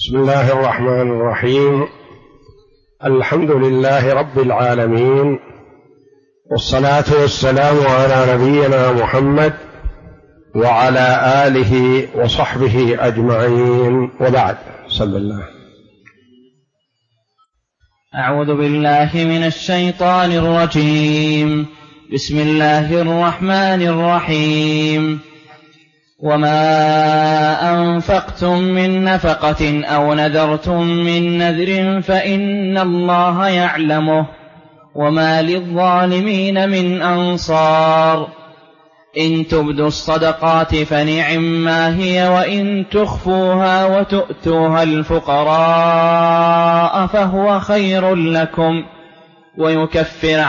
بسم الله الرحمن الرحيم. الحمد لله رب العالمين، والصلاة والسلام على نبينا محمد وعلى آله وصحبه أجمعين، وبعد. صلى الله. أعوذ بالله من الشيطان الرجيم. بسم الله الرحمن الرحيم. وما أنفقتم من نفقة أو نذرتم من نذر فإن الله يعلمه وما للظالمين من أنصار. إن تبدوا الصدقات فنعما هي، وإن تخفوها وتؤتوها الفقراء فهو خير لكم ويكفر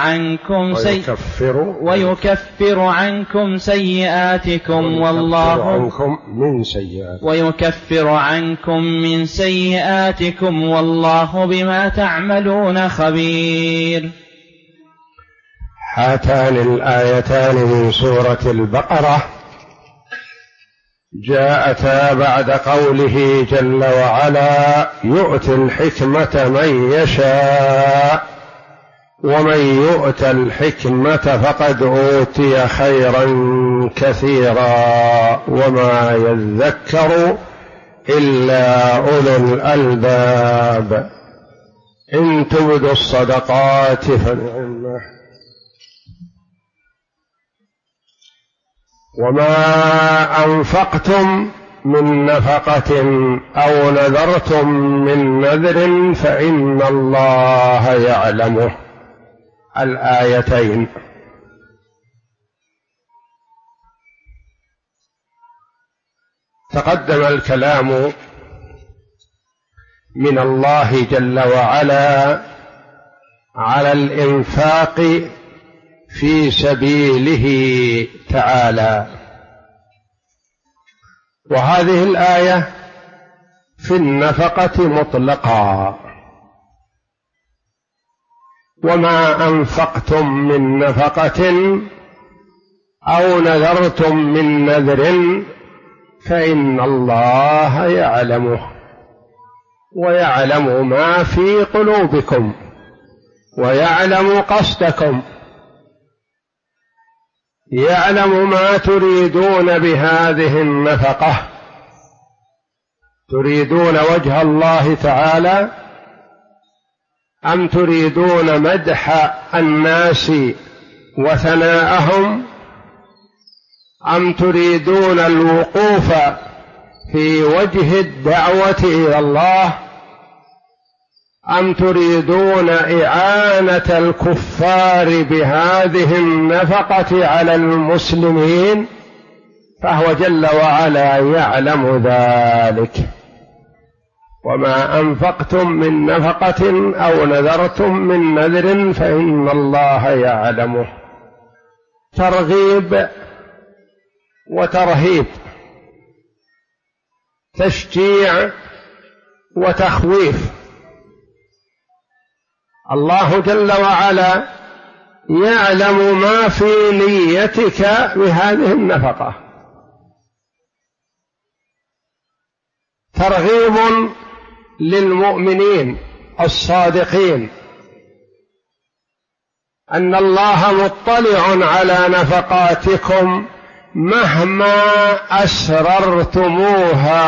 عنكم سيئاتكم والله بما تعملون خبير. هاتان الآيتان من سورة البقرة جاءتا بعد قوله جل وعلا: يؤتي الحكمة من يشاء ومن يؤت الحكمة فقد أوتي خيرا كثيرا وما يذكر إلا أولو الألباب. إن تبدوا الصدقات فنعما، وما أنفقتم من نفقة أو نذرتم من نذر فإن الله يعلمه. الآيتين. تقدم الكلام من الله جل وعلا على الإنفاق في سبيله تعالى، وهذه الآية في النفقة مطلقا. وما أنفقتم من نفقة أو نذرتم من نذر فإن الله يعلمه، ويعلم ما في قلوبكم، ويعلم قصدكم، يعلم ما تريدون بهذه النفقة. تريدون وجه الله تعالى أم تريدون مدح الناس وثناءهم، أم تريدون الوقوف في وجه الدعوة إلى الله، أم تريدون إعانة الكفار بهذه النفقة على المسلمين؟ فهو جل وعلا يعلم ذلك. وما أنفقتم من نفقة أو نذرتم من نذر فإن الله يعلمه. ترغيب وترهيب، تشجيع وتخويف. الله جل وعلا يعلم ما في نيتك بهذه النفقة. ترغيب للمؤمنين الصادقين أن الله مطلع على نفقاتكم مهما أسررتموها،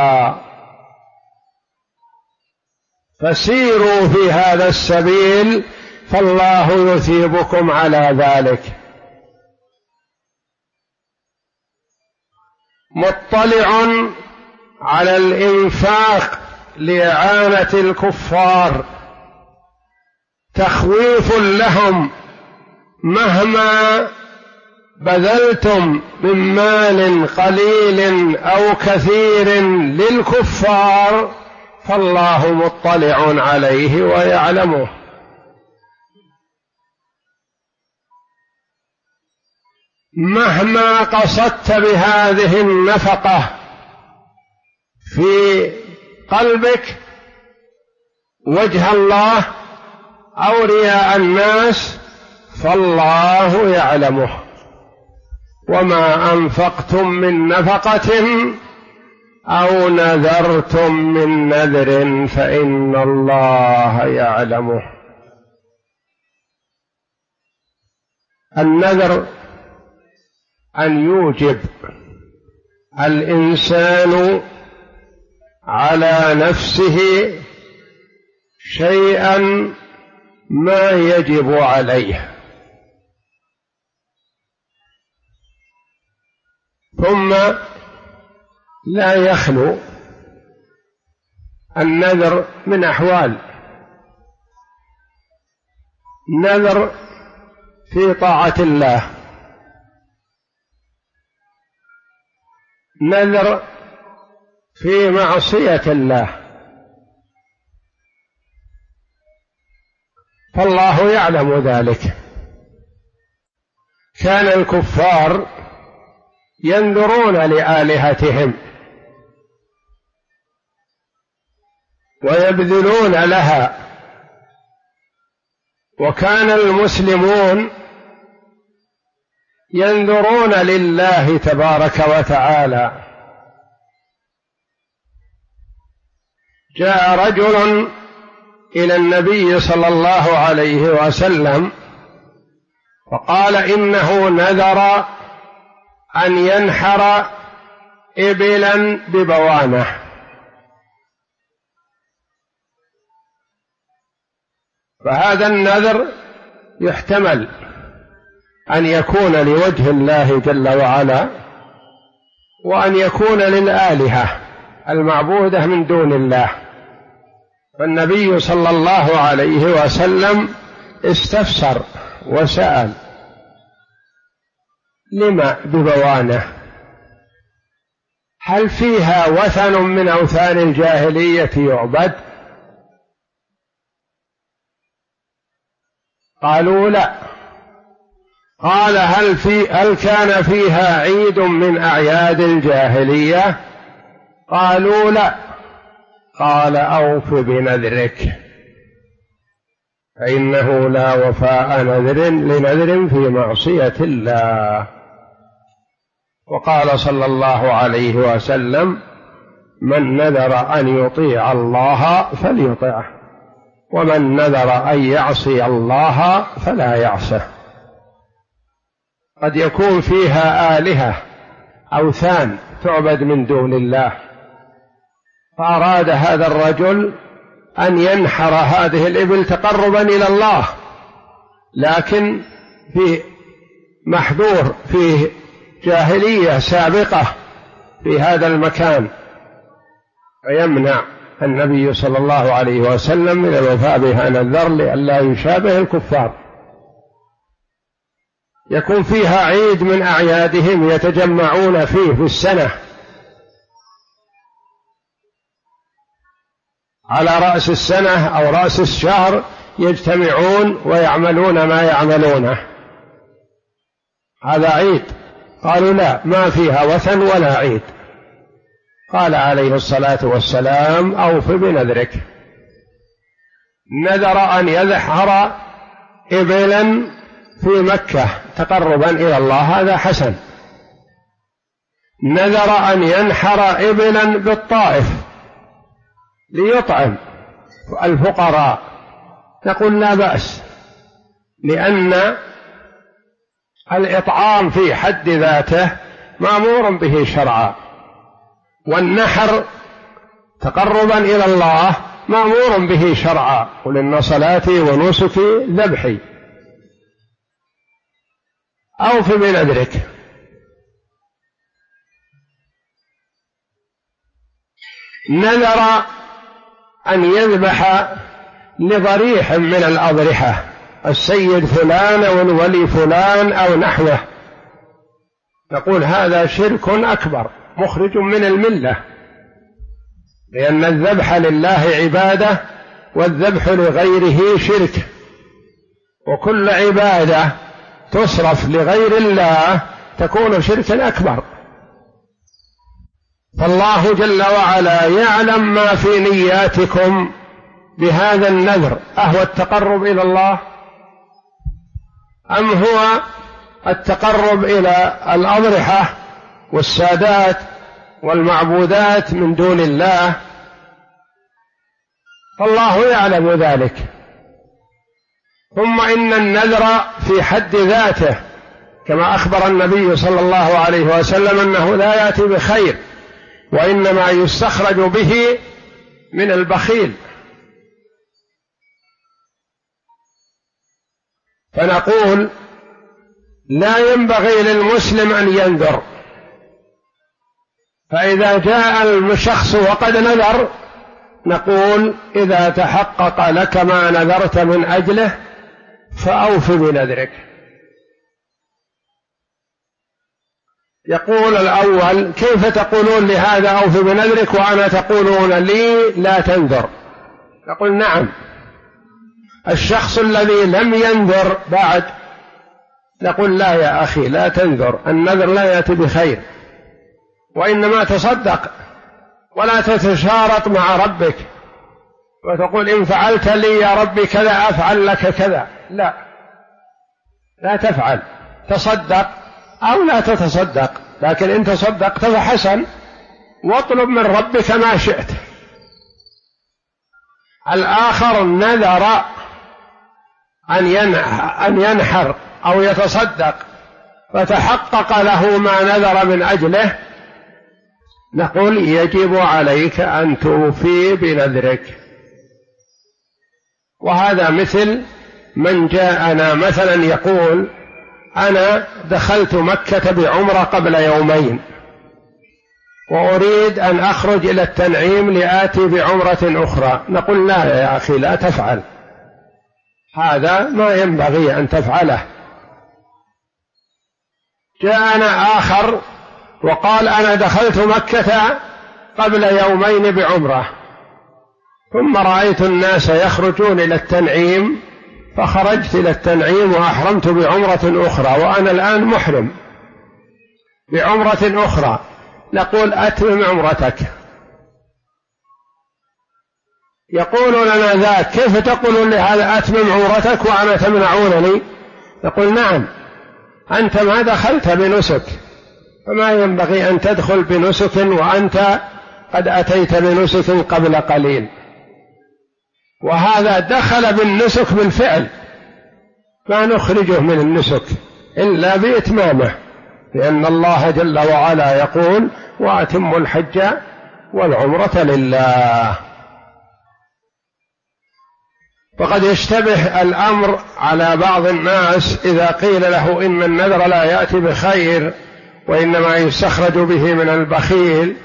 فسيروا في هذا السبيل فالله يثيبكم على ذلك. مطلع على الإنفاق لإعانة الكفار، تخويف لهم مهما بذلتم من مال قليل أو كثير للكفار فالله مطلع عليه ويعلمه. مهما قصدت بهذه النفقة في قلبك وجه الله أو رياء الناس فالله يعلمه. وما أنفقتم من نفقة أو نذرتم من نذر فإن الله يعلمه. النذر أن يوجب الإنسان على نفسه شيئا ما يجب عليه، ثم لا يخلو النذر من أحوال: نذر في طاعة الله، نذر في معصية الله، فالله يعلم ذلك. كان الكفار ينذرون لآلهتهم ويبذلون لها، وكان المسلمون ينذرون لله تبارك وتعالى. جاء رجل إلى النبي صلى الله عليه وسلم فقال إنه نذر أن ينحر إبلا ببوانة، فهذا النذر يحتمل أن يكون لوجه الله جل وعلا، وأن يكون للآلهة المعبودة من دون الله. فالنبي صلى الله عليه وسلم استفسر وسأل: لما ببوانة؟ هل فيها وثن من أوثان الجاهلية يعبد؟ قالوا لا. قال: هل كان فيها عيد من أعياد الجاهلية؟ قالوا لا. قال: أوف بنذرك، فإنه لا وفاء لنذر في معصية الله. وقال صلى الله عليه وسلم: من نذر أن يطيع الله فليطعه، ومن نذر أن يعصي الله فلا يعصه. قد يكون فيها آلهة أوثان تعبد من دون الله، فأراد هذا الرجل أن ينحر هذه الإبل تقربا إلى الله، لكن في محظور، فيه جاهلية سابقة في هذا المكان، فيمنع النبي صلى الله عليه وسلم من الوفاء بهذا النذر لئلا يشابه الكفار. يكون فيها عيد من أعيادهم يتجمعون فيه في السنة، على رأس السنة أو رأس الشهر يجتمعون ويعملون ما يعملونه، هذا عيد. قالوا لا، ما فيها وثن ولا عيد. قال عليه الصلاة والسلام: أوف بنذرك. نذر أن يذحر إبلا في مكة تقربا إلى الله، هذا حسن. نذر أن ينحر إبلا بالطائف ليطعم الفقراء، نقول لا بأس، لأن الإطعام في حد ذاته مأمور به شرعا، والنحر تقربا إلى الله مأمور به شرعا: قل إن صلاتي ونسكي ذبحي. أوف بنذرك. نذر أن يذبح لضريح من الأضرحة، السيد فلان أو الولي فلان أو نحوه، نقول هذا شرك أكبر مخرج من الملة، لأن الذبح لله عبادة والذبح لغيره شرك، وكل عبادة تصرف لغير الله تكون شركا أكبر. فالله جل وعلا يعلم ما في نياتكم بهذا النذر، أهو التقرب إلى الله أم هو التقرب إلى الأضرحة والسادات والمعبودات من دون الله، فالله يعلم ذلك. ثم إن النذر في حد ذاته كما أخبر النبي صلى الله عليه وسلم أنه لا يأتي بخير، وإنما يستخرج به من البخيل. فنقول لا ينبغي للمسلم أن ينذر، فإذا جاء الشخص وقد نذر نقول إذا تحقق لك ما نذرت من أجله فأوف بنذرك. يقول الأول: كيف تقولون لهذا أوف بنذرك وأنا تقولون لي لا تنذر؟ نقول: نعم، الشخص الذي لم ينذر بعد نقول: لا يا أخي لا تنذر، النذر لا يأتي بخير، وإنما تصدق ولا تتشارط مع ربك وتقول إن فعلت لي يا ربي كذا أفعل لك كذا. لا تفعل، تصدق أو لا تتصدق، لكن إن تصدقت فحسن، واطلب من ربك ما شئت. الآخر نذر أن ينحر أو يتصدق فتحقق له ما نذر من أجله، نقول يجب عليك أن توفي بنذرك. وهذا مثل من جاءنا مثلا يقول: أنا دخلت مكة بعمرة قبل يومين وأريد أن أخرج إلى التنعيم لآتي بعمرة أخرى، نقول: لا يا أخي لا تفعل، هذا ما ينبغي أن تفعله. جاءنا آخر وقال: أنا دخلت مكة قبل يومين بعمرة، ثم رأيت الناس يخرجون إلى التنعيم فخرجت إلى التنعيم وأحرمت بعمرة أخرى، وأنا الآن محرم بعمرة أخرى، نقول: أتمم عمرتك. يقول لنا ذاك: كيف تقولون لهذا أتمم عمرتك وأنا تمنعونني؟ نقول: نعم، أنت ما دخلت بنسك، فما ينبغي أن تدخل بنسك وأنت قد أتيت بنسك قبل قليل. وهذا دخل بالنسك بالفعل، ما نخرجه من النسك إلا بإتمامه، لأن الله جل وعلا يقول: وأتموا الحج والعمرة لله. فقد يشتبه الأمر على بعض الناس إذا قيل له إن النذر لا يأتي بخير وإنما يستخرج به من البخيل،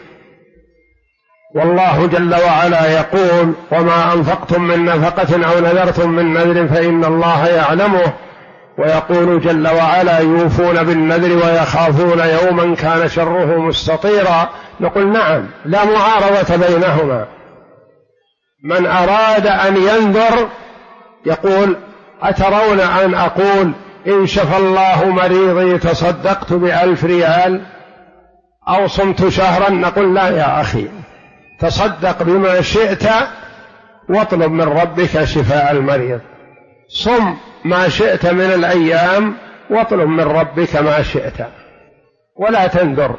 والله جل وعلا يقول: وما أنفقتم من نفقة أو نذرتم من نذر فإن الله يعلمه، ويقول جل وعلا: يوفون بالنذر ويخافون يوما كان شره مستطيرا. نقول: نعم، لا معارضة بينهما. من أراد أن ينذر يقول: أترون أن أقول إن شفى الله مريضي تصدقت ب1000 ريال أو صمت شهرا؟ نقول: لا يا أخي، تصدق بما شئت واطلب من ربك شفاء المريض، صم ما شئت من الأيام واطلب من ربك ما شئت، ولا تنذر.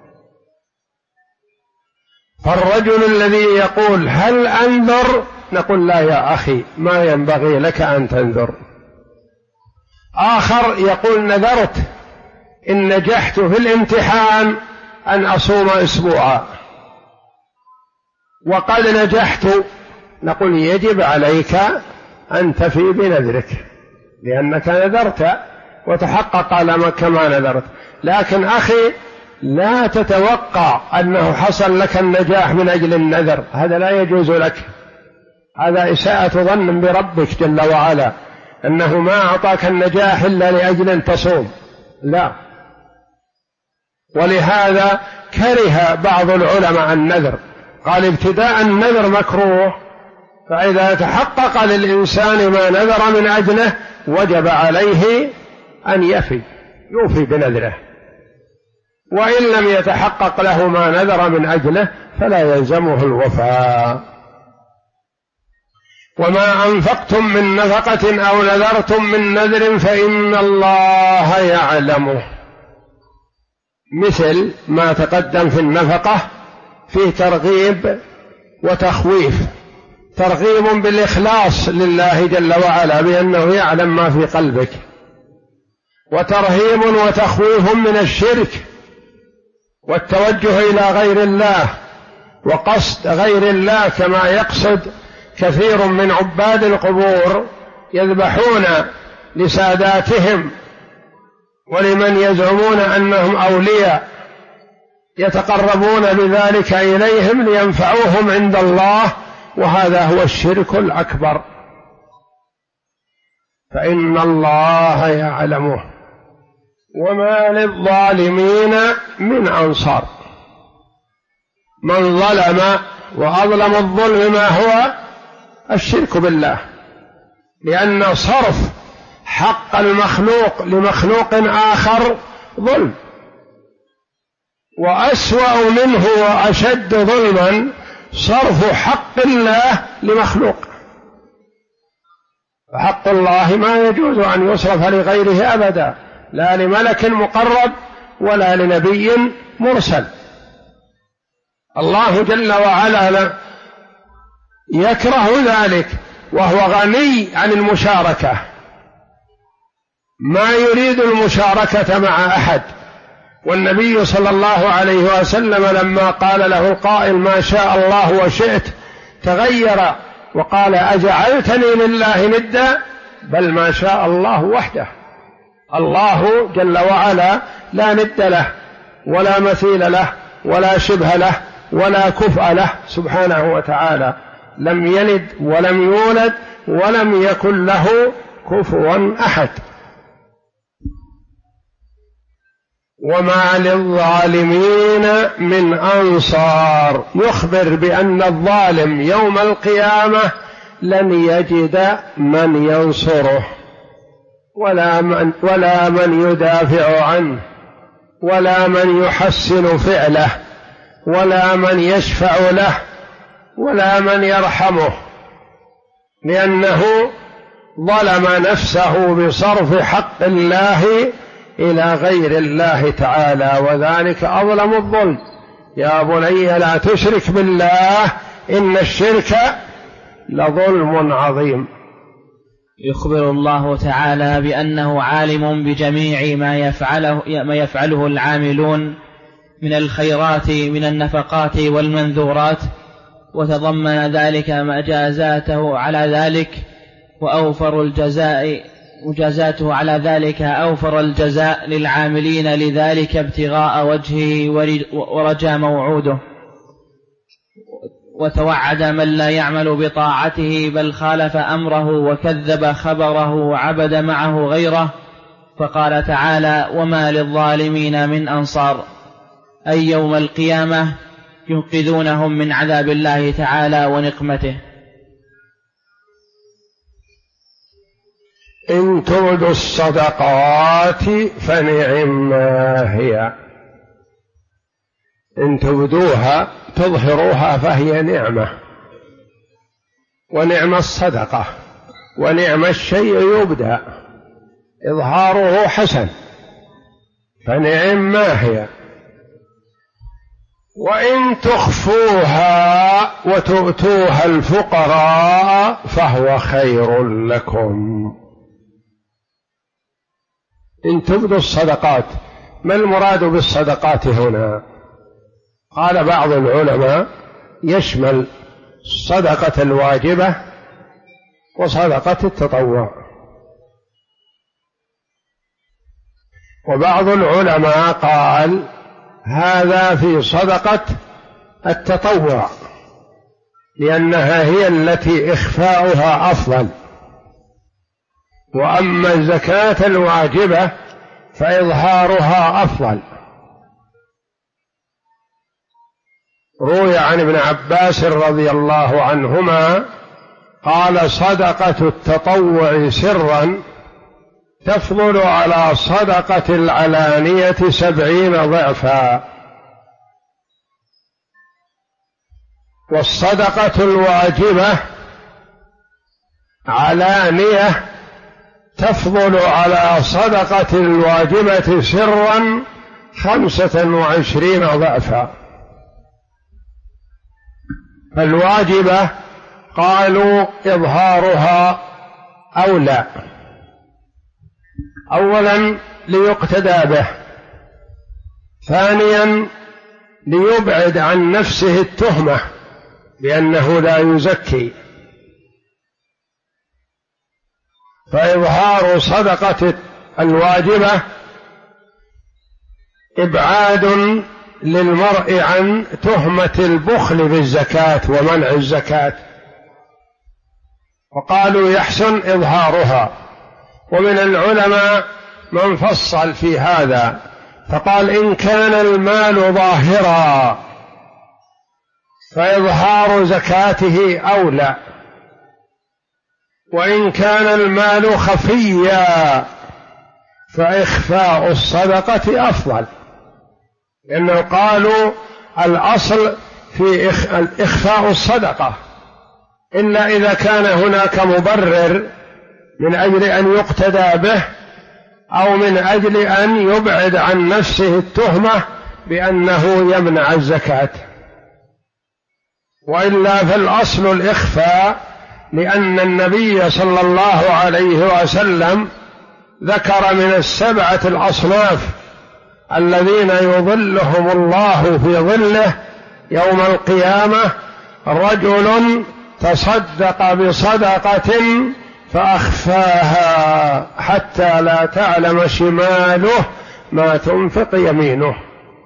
فالرجل الذي يقول: هل أنذر؟ نقول: لا يا أخي، ما ينبغي لك أن تنذر. آخر يقول: نذرت إن نجحت في الامتحان أن أصوم أسبوعا وقد نجحت، نقول: يجب عليك أن تفي بنذرك لأنك نذرت وتحقق لك ما نذرت. لكن أخي لا تتوقع أنه حصل لك النجاح من أجل النذر، هذا لا يجوز لك، هذا إساءة ظن بربك جل وعلا، أنه ما أعطاك النجاح إلا لأجل أن تصوم، لا. ولهذا كره بعض العلماء النذر، قال: ابتداء النذر مكروه، فإذا تحقق للإنسان ما نذر من أجله وجب عليه أن يوفي بنذره، وإن لم يتحقق له ما نذر من أجله فلا يلزمه الوفاء. وما أنفقتم من نفقة أو نذرتم من نذر فإن الله يعلمه. مثل ما تقدم في النفقة فيه ترغيب وتخويف، ترغيب بالإخلاص لله جل وعلا بأنه يعلم ما في قلبك، وترهيب وتخويف من الشرك والتوجه إلى غير الله وقصد غير الله، كما يقصد كثير من عباد القبور يذبحون لساداتهم ولمن يزعمون أنهم أولياء، يتقربون بذلك إليهم لينفعوهم عند الله، وهذا هو الشرك الأكبر، فإن الله يعلمه. وما للظالمين من أنصار. من ظلم وأظلم الظلم ما هو الشرك بالله، لأن صرف حق المخلوق لمخلوق آخر ظلم، وأسوأ منه وأشد ظلما صرف حق الله لمخلوق. فحق الله ما يجوز أن يصرف لغيره أبدا، لا لملك مقرب ولا لنبي مرسل. الله جل وعلا يكره ذلك، وهو غني عن المشاركة، ما يريد المشاركة مع أحد. والنبي صلى الله عليه وسلم لما قال له قائل ما شاء الله وشئت تغير وقال أجعلتني لله ندا، بل ما شاء الله وحده. الله جل وعلا لا ند له ولا مثيل له ولا شبه له ولا كفء له سبحانه وتعالى، لم يلد ولم يولد ولم يكن له كفوا أحد. وما للظالمين من أنصار، يخبر بأن الظالم يوم القيامة لن يجد من ينصره ولا من يدافع عنه ولا من يحسن فعله ولا من يشفع له ولا من يرحمه، لأنه ظلم نفسه بصرف حق الله إلى غير الله تعالى، وذلك أظلم الظلم. يا بني لا تشرك بالله إن الشرك لظلم عظيم. يخبر الله تعالى بأنه عالم بجميع ما يفعله العاملون من الخيرات من النفقات والمنذورات، وتضمن ذلك مجازاته على ذلك، وأوفر الجزاء مجازاته على ذلك أوفر الجزاء للعاملين لذلك ابتغاء وجهه ورجاء موعوده، وتوعد من لا يعمل بطاعته بل خالف أمره وكذب خبره وعبد معه غيره، فقال تعالى وما للظالمين من أنصار، أي يوم القيامة ينقذونهم من عذاب الله تعالى ونقمته. إن تبدوا الصدقات فنعما هي، إن تبدوها تظهروها فهي نعمة، ونعم الصدقة ونعم الشيء يبدأ إظهاره حسن، فنعما هي. وإن تخفوها وتؤتوها الفقراء فهو خير لكم. إن تبدوا الصدقات، ما المراد بالصدقات هنا؟ قال بعض العلماء يشمل الصدقة الواجبة وصدقة التطوع، وبعض العلماء قال هذا في صدقة التطوع، لأنها هي التي إخفاؤها أفضل، وأما الزكاة الواجبة فإظهارها أفضل. روي عن ابن عباس رضي الله عنهما قال صدقة التطوع سرا تفضل على صدقة العلانية 70 ضعفا، والصدقة الواجبة علانية تفضل على صدقة الواجبة سرا 25 ضعفا. فالواجبة قالوا إظهارها أولى، أولا ليقتدى به، ثانيا ليبعد عن نفسه التهمة بأنه لا يزكي. فإظهار صدقة الواجبة إبعاد للمرء عن تهمة البخل بالزكاة ومنع الزكاة، وقالوا يحسن إظهارها. ومن العلماء من فصل في هذا فقال إن كان المال ظاهرا فإظهار زكاته أولى، وإن كان المال خفيا فإخفاء الصدقة أفضل، لأنه قالوا الأصل في إخفاء الصدقة، إلا إذا كان هناك مبرر من أجل أن يقتدى به أو من أجل أن يبعد عن نفسه التهمة بأنه يمنع الزكاة، وإلا فالأصل الإخفاء، لأن النبي صلى الله عليه وسلم ذكر من 7 الأصناف الذين يظلهم الله في ظله يوم القيامة: رجل تصدق بصدقة فأخفاها حتى لا تعلم شماله ما تنفق يمينه.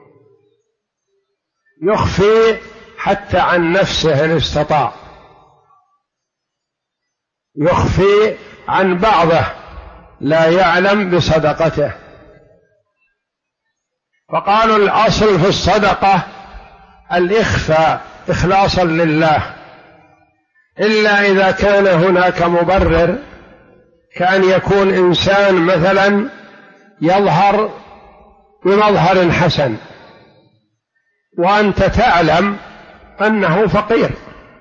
يخفي حتى عن نفسه إن استطاع، يخفي عن بعضه لا يعلم بصدقته. فقالوا الأصل في الصدقة الإخفاء إخلاصا لله، إلا إذا كان هناك مبرر، كأن يكون إنسان مثلا يظهر بمظهر حسن وأنت تعلم أنه فقير،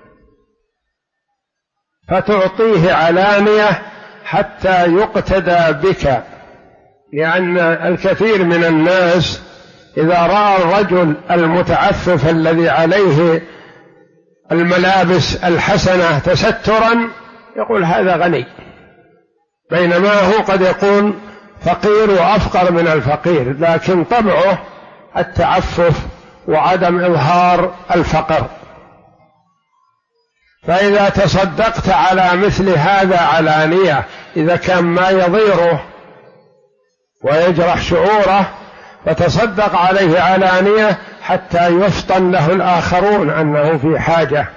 فتعطيه علانية حتى يقتدى بك. لأن الكثير من الناس إذا رأى الرجل المتعفف الذي عليه الملابس الحسنة تسترا يقول هذا غني، بينما هو قد يكون فقير وأفقر من الفقير، لكن طبعه التعفف وعدم إظهار الفقر. فإذا تصدقت على مثل هذا علانية، إذا كان ما يضيره ويجرح شعوره، فتصدق عليه علانية حتى يفطن له الآخرون أنه في حاجة.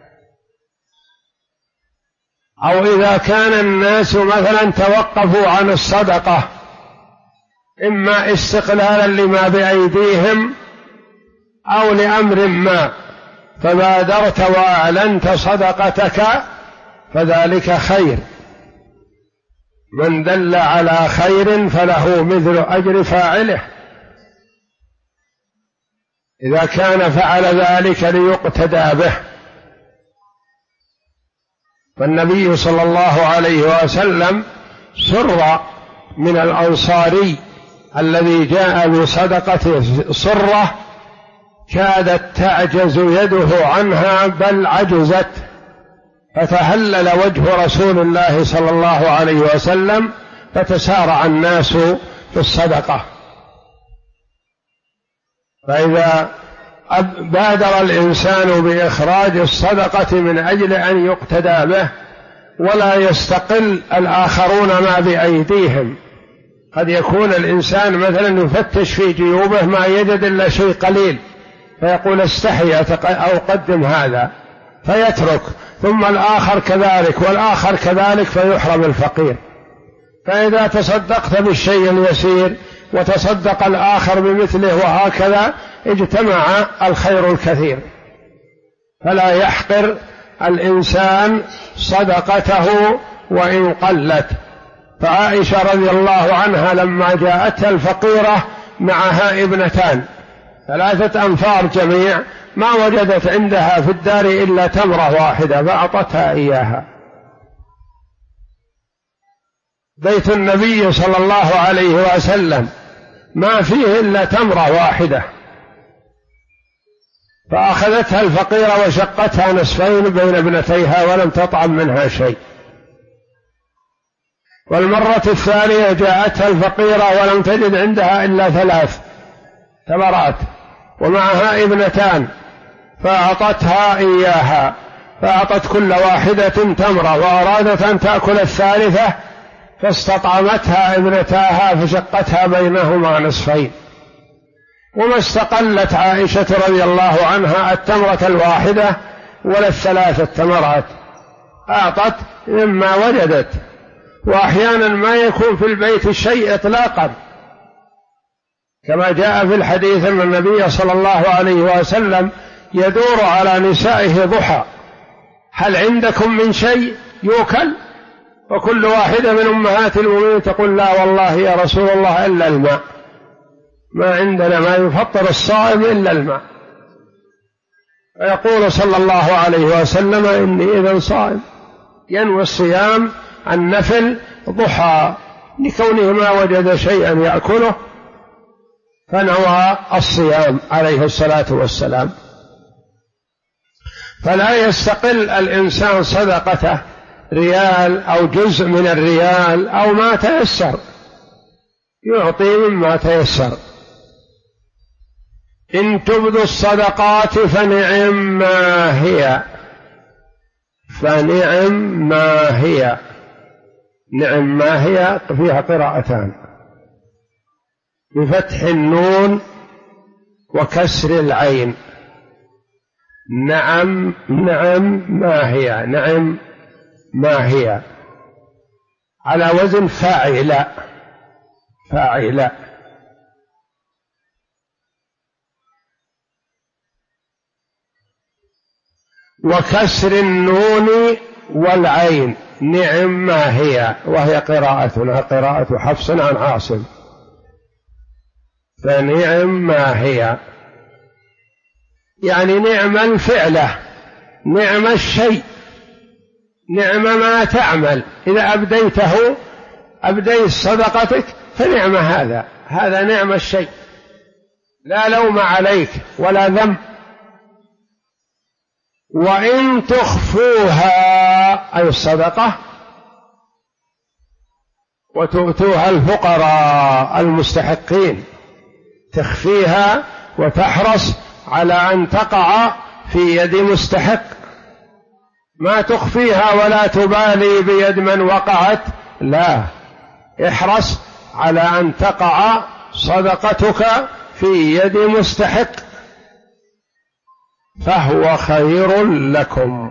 أو إذا كان الناس مثلا توقفوا عن الصدقة إما استقلالا لما بأيديهم أو لأمر ما، فبادرت وأعلنت صدقتك فذلك خير، من دل على خير فله مثل أجر فاعله، إذا كان فعل ذلك ليقتدى به. فالنبي صلى الله عليه وسلم سر من الأنصاري الذي جاء بصدقة صرة كادت تعجز يده عنها بل عجزت، فتهلل وجه رسول الله صلى الله عليه وسلم، فتسارع الناس في الصدقة. فإذا بادر الإنسان بإخراج الصدقة من أجل أن يقتدى به ولا يستقل الآخرون ما بأيديهم، قد يكون الإنسان مثلا يفتش في جيوبه ما يجد إلا شيء قليل فيقول استحي أو قدم هذا فيترك، ثم الآخر كذلك والآخر كذلك فيحرم الفقير. فإذا تصدقت بالشيء اليسير وتصدق الآخر بمثله وهكذا اجتمع الخير الكثير. فلا يحقر الإنسان صدقته وإن قلت. فعائشة رضي الله عنها لما جاءتها الفقيرة معها ابنتان 3 أنفار جميع، ما وجدت عندها في الدار إلا تمرة واحدة فأعطتها إياها. بيت النبي صلى الله عليه وسلم ما فيه إلا تمرة واحدة، فأخذتها الفقيرة وشقتها نصفين بين ابنتيها ولم تطعم منها شيء. والمرة الثانية جاءتها الفقيرة ولم تجد عندها إلا 3 تمرات ومعها ابنتان، فأعطتها إياها، فأعطت كل واحدة تمرة، وأرادت أن تأكل الثالثة فاستطعمتها ابنتاها فشقتها بينهما نصفين. وما استقلت عائشة رضي الله عنها التمرة الواحدة ولا 3 تمرات، أعطت مما وجدت. وأحيانا ما يكون في البيت شيء إطلاقا، كما جاء في الحديث أن النبي صلى الله عليه وسلم يدور على نسائه ضحى: هل عندكم من شيء يؤكل؟ وكل واحدة من أمهات المؤمنين تقول: لا والله يا رسول الله إلا الماء، ما عندنا ما يفطر الصائم إلا الماء. فيقول صلى الله عليه وسلم: إني إذا صائم، ينوي الصيام النفل ضحى لكونه ما وجد شيئا يأكله فنوى الصيام عليه الصلاة والسلام. فلا يستقل الإنسان صدقته ريال أو جزء من الريال أو ما تيسر، يعطي مما تيسر. إن تبدوا الصدقات فنعم ما هي، فنعم ما هي، نعم ما هي فيها قراءتان بفتح النون وكسر العين. نعم ما هي، نعم ما هي، على وزن فاعل. وكسر النون والعين نعم ما هي، وهي قراءتنا قراءة حفص عن عاصم. فنعم ما هي يعني نعم الفعلة، نعم الشيء، نعم ما تعمل. إذا أبديته، أبديت صدقتك فنعم هذا نعم الشيء، لا لوم عليك ولا ذنب. وإن تخفوها أي الصدقة وتؤتوها الفقراء المستحقين، تخفيها وتحرص على أن تقع في يد مستحق، ما تخفيها ولا تبالي بيد من وقعت، لا، احرص على أن تقع صدقتك في يد مستحق، فهو خير لكم،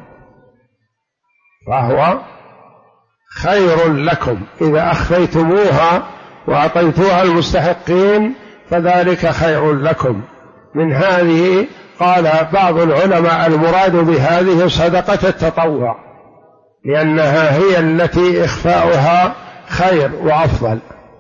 فهو خير لكم. إذا أخفيتموها وأعطيتوها المستحقين فذلك خير لكم. من هذه قال بعض العلماء المراد بهذه صدقة التطوع، لأنها هي التي إخفاؤها خير وأفضل.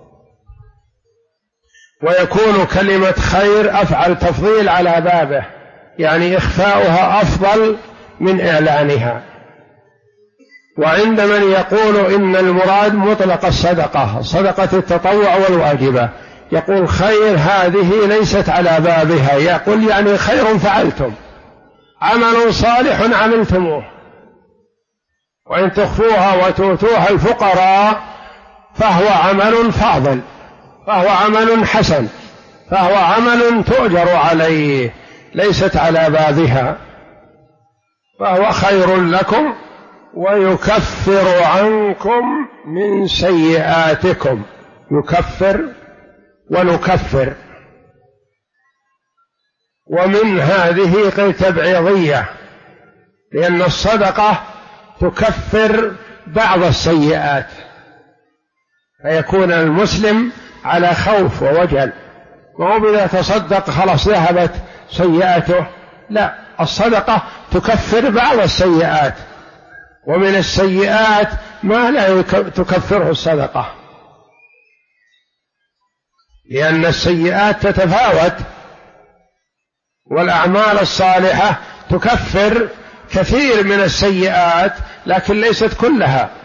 ويكون كلمة خير أفعل تفضيل على بابه، يعني إخفاؤها أفضل من إعلانها. وعند من يقول إن المراد مطلق الصدقة، صدقة التطوع والواجبة، يقول خير هذه ليست على بابها، يقول يعني خير فعلتم، عمل صالح عملتموه. وإن تخفوها وتؤتوها الفقراء فهو عمل فاضل، فهو عمل حسن، فهو عمل تؤجر عليه، ليست على بابها، فهو خير لكم ويكفر عنكم من سيئاتكم. يكفر ونكفر. ومن هذه قيل تبعيضية، لأن الصدقة تكفر بعض السيئات، فيكون المسلم على خوف ووجل، ما هو إذا تصدق خلاص ذهبت سيئاته، لا، الصدقة تكفر بعض السيئات، ومن السيئات ما لا تكفره الصدقة، لأن السيئات تتفاوت، والأعمال الصالحة تكفر كثير من السيئات لكن ليست كلها.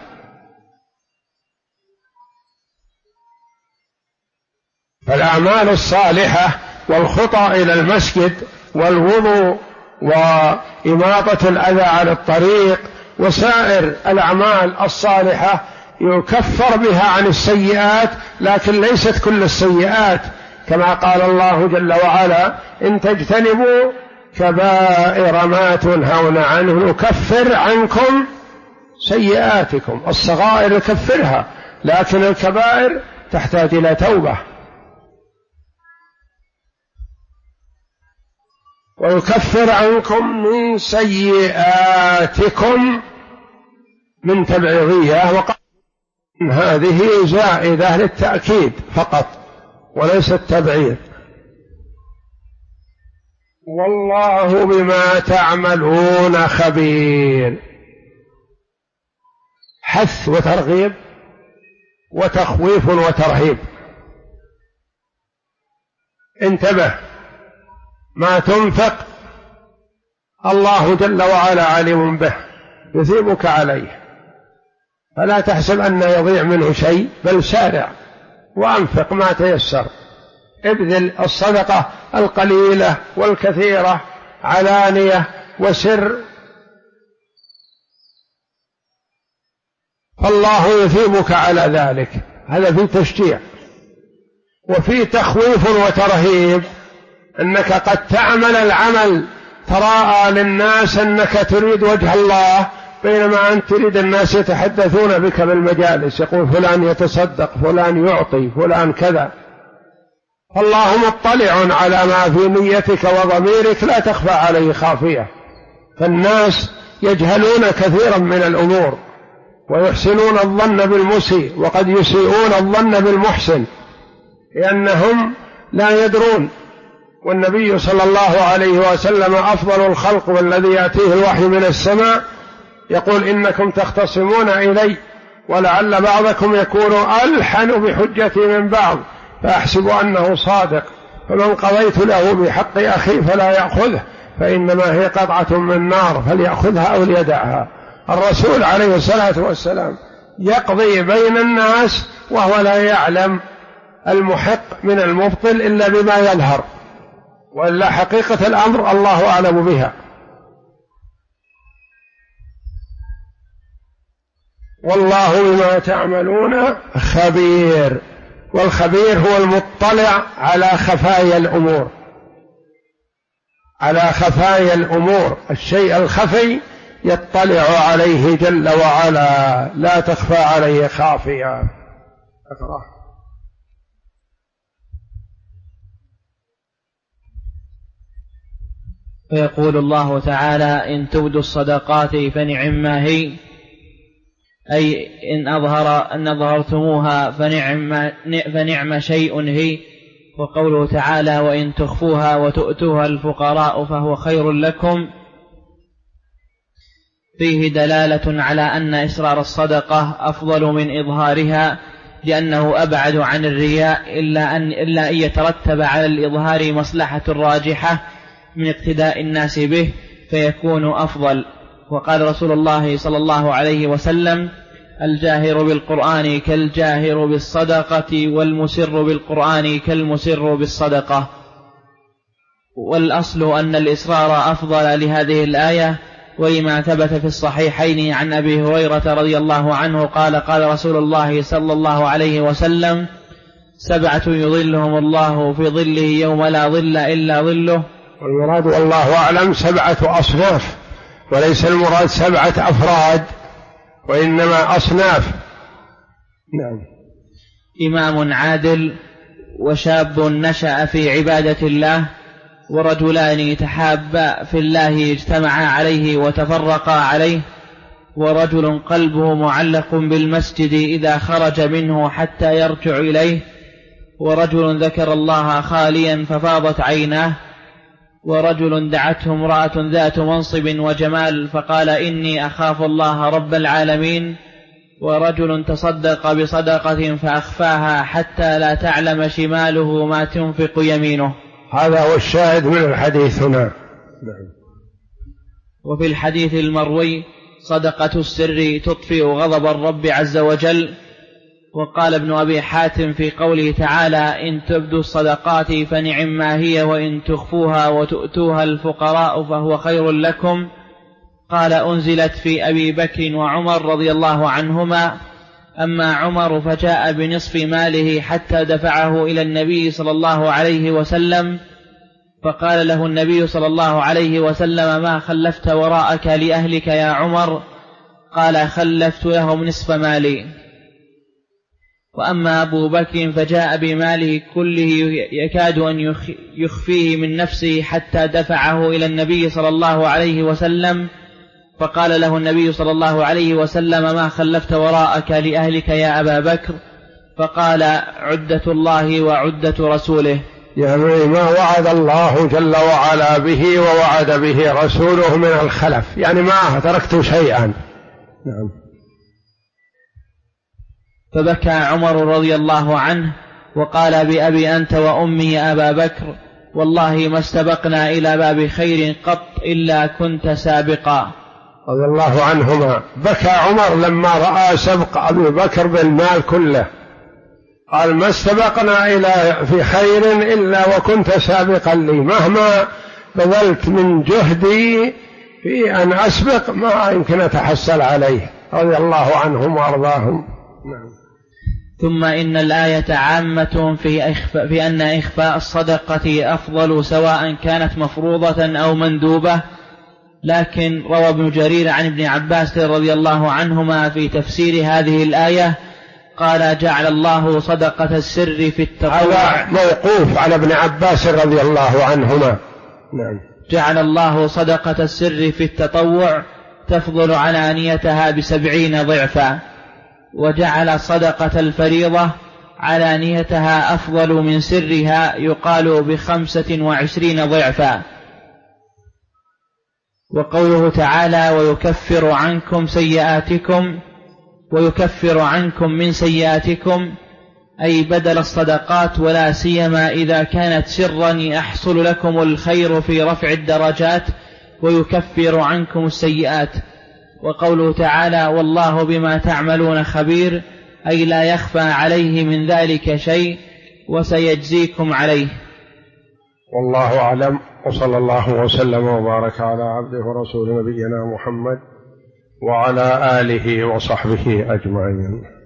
فالأعمال الصالحة والخطى إلى المسجد والوضوء وإماطة الأذى عن الطريق وسائر الأعمال الصالحة يكفر بها عن السيئات، لكن ليست كل السيئات، كما قال الله جل وعلا: إن تجتنبوا كبائر ما تنهون عنه نكفر عنكم سيئاتكم. الصغائر نكفرها، لكن الكبائر تحتاج إلى توبة. ويكفر عنكم من سيئاتكم من تبعيضية، وقال هذه زائدة للتأكيد فقط وليست تبعيض. والله بما تعملون خبير. حث وترغيب وتخويف وترهيب. انتبه، ما تنفق الله جل وعلا عليم به، يثيبك عليه، فلا تحسب أن يضيع منه شيء، بل سارع وأنفق ما تيسر. ابذل الصدقة القليلة والكثيرة علانية وسر، فالله يثيبك على ذلك. هذا في تشجيع، وفي تخويف وترهيب، أنك قد تعمل العمل تراءى للناس أنك تريد وجه الله، بينما أنت تريد الناس يتحدثون بك بالمجالس، يقول فلان يتصدق، فلان يعطي، فلان كذا. فالله مطلع على ما في نيتك وضميرك، لا تخفى عليه خافية. فالناس يجهلون كثيرا من الأمور ويحسنون الظن بالمسيء، وقد يسيئون الظن بالمحسن لأنهم لا يدرون. والنبي صلى الله عليه وسلم أفضل الخلق والذي يأتيه الوحي من السماء يقول: إنكم تختصمون إلي ولعل بعضكم يكون ألحن بحجتي من بعض، فأحسب أنه صادق، فمن قضيت له بحق أخي فلا يأخذه، فإنما هي قطعة من نار فليأخذها أو ليدعها. الرسول عليه الصلاة والسلام يقضي بين الناس وهو لا يعلم المحق من المبطل إلا بما يظهر، وإلا حقيقة الأمر الله أعلم بها. والله بما تعملون خبير. والخبير هو المطلع على خفايا الأمور، على خفايا الأمور. الشيء الخفي يطلع عليه جل وعلا، لا تخفى عليه خافية. أقرأ. فيقول الله تعالى: إن تبدوا الصدقات فنعما هي، أي إن أظهرتموها فنعم شيء هي. وقوله تعالى: وإن تخفوها وتؤتوها الفقراء فهو خير لكم، فيه دلالة على أن إسرار الصدقة أفضل من إظهارها، لأنه أبعد عن الرياء، إلا أن يترتب على الإظهار مصلحة راجحة من اقتداء الناس به فيكون أفضل. وقال رسول الله صلى الله عليه وسلم: الجاهر بالقرآن كالجاهر بالصدقة، والمسر بالقرآن كالمسر بالصدقة. والأصل أن الإسرار أفضل لهذه الآية، ولما ثبت في الصحيحين عن أبي هريرة رضي الله عنه قال: قال رسول الله صلى الله عليه وسلم: 7 يظلهم الله في ظله يوم لا ظل إلا ظله. والمراد والله أعلم 7 أصناف، وليس المراد 7 أفراد، وإنما أصناف. نعم. إمام عادل، وشاب نشأ في عبادة الله، ورجلان تحابا في الله اجتمعا عليه وتفرقا عليه، ورجل قلبه معلق بالمسجد إذا خرج منه حتى يرجع إليه، ورجل ذكر الله خاليا ففاضت عيناه، ورجل دعته امرأة ذات منصب وجمال فقال: إني أخاف الله رب العالمين، ورجل تصدق بصدقة فأخفاها حتى لا تعلم شماله ما تنفق يمينه. هذا هو الشاهد من الحديث هنا. وفي الحديث المروي: صدقة السر تطفئ غضب الرب عز وجل، وقال ابن أبي حاتم في قوله تعالى إن تبدوا الصدقات فنعما هي وإن تخفوها وتؤتوها الفقراء فهو خير لكم، قال أنزلت في أبي بكر وعمر رضي الله عنهما، أما عمر فجاء بنصف ماله حتى دفعه إلى النبي صلى الله عليه وسلم، فقال له النبي صلى الله عليه وسلم ما خلفت وراءك لأهلك يا عمر؟ قال خلفت لهم نصف مالي. وأما أبو بكر فجاء بماله كله يكاد أن يخفيه من نفسه حتى دفعه إلى النبي صلى الله عليه وسلم، فقال له النبي صلى الله عليه وسلم ما خلفت وراءك لأهلك يا أبا بكر؟ فقال عدة الله وعدة رسوله، يعني ما وعد الله جل وعلا به ووعد به رسوله من الخلف، يعني ما تركت شيئا. نعم. فبكى عمر رضي الله عنه وقال بأبي أنت وأمي يا أبا بكر والله ما استبقنا إلى باب خير قط إلا كنت سابقا. رضي الله عنهما. بكى عمر لما رأى سبق أبي بكر بالمال كله، قال ما استبقنا إلى في خير إلا وكنت سابقا لي، مهما بذلت من جهدي في أن أسبق ما يمكن أتحصل عليه، رضي الله عنهم وأرضاهم. نعم. ثم إن الآية عامة في أن إخفاء الصدقة أفضل سواء كانت مفروضة أو مندوبة، لكن روى ابن جرير عن ابن عباس رضي الله عنهما في تفسير هذه الآية قال جعل الله صدقة السر في التطوع، هذا موقوف على ابن عباس رضي الله عنهما. نعم. جعل الله صدقة السر في التطوع تفضل علانيتها ب70 ضعفا، وجعل صدقة الفريضة علانيتها أفضل من سرها يقال ب25 ضعفا. وقوله تعالى ويكفر عنكم من سيئاتكم أي بدل الصدقات، ولا سيما إذا كانت سرا يحصل لكم الخير في رفع الدرجات ويكفر عنكم السيئات. وقوله تعالى والله بما تعملون خبير أي لا يخفى عليه من ذلك شيء وسيجزيكم عليه. والله أعلم، وصلى الله وسلم وبارك على عبده ورسوله نبينا محمد وعلى آله وصحبه أجمعين.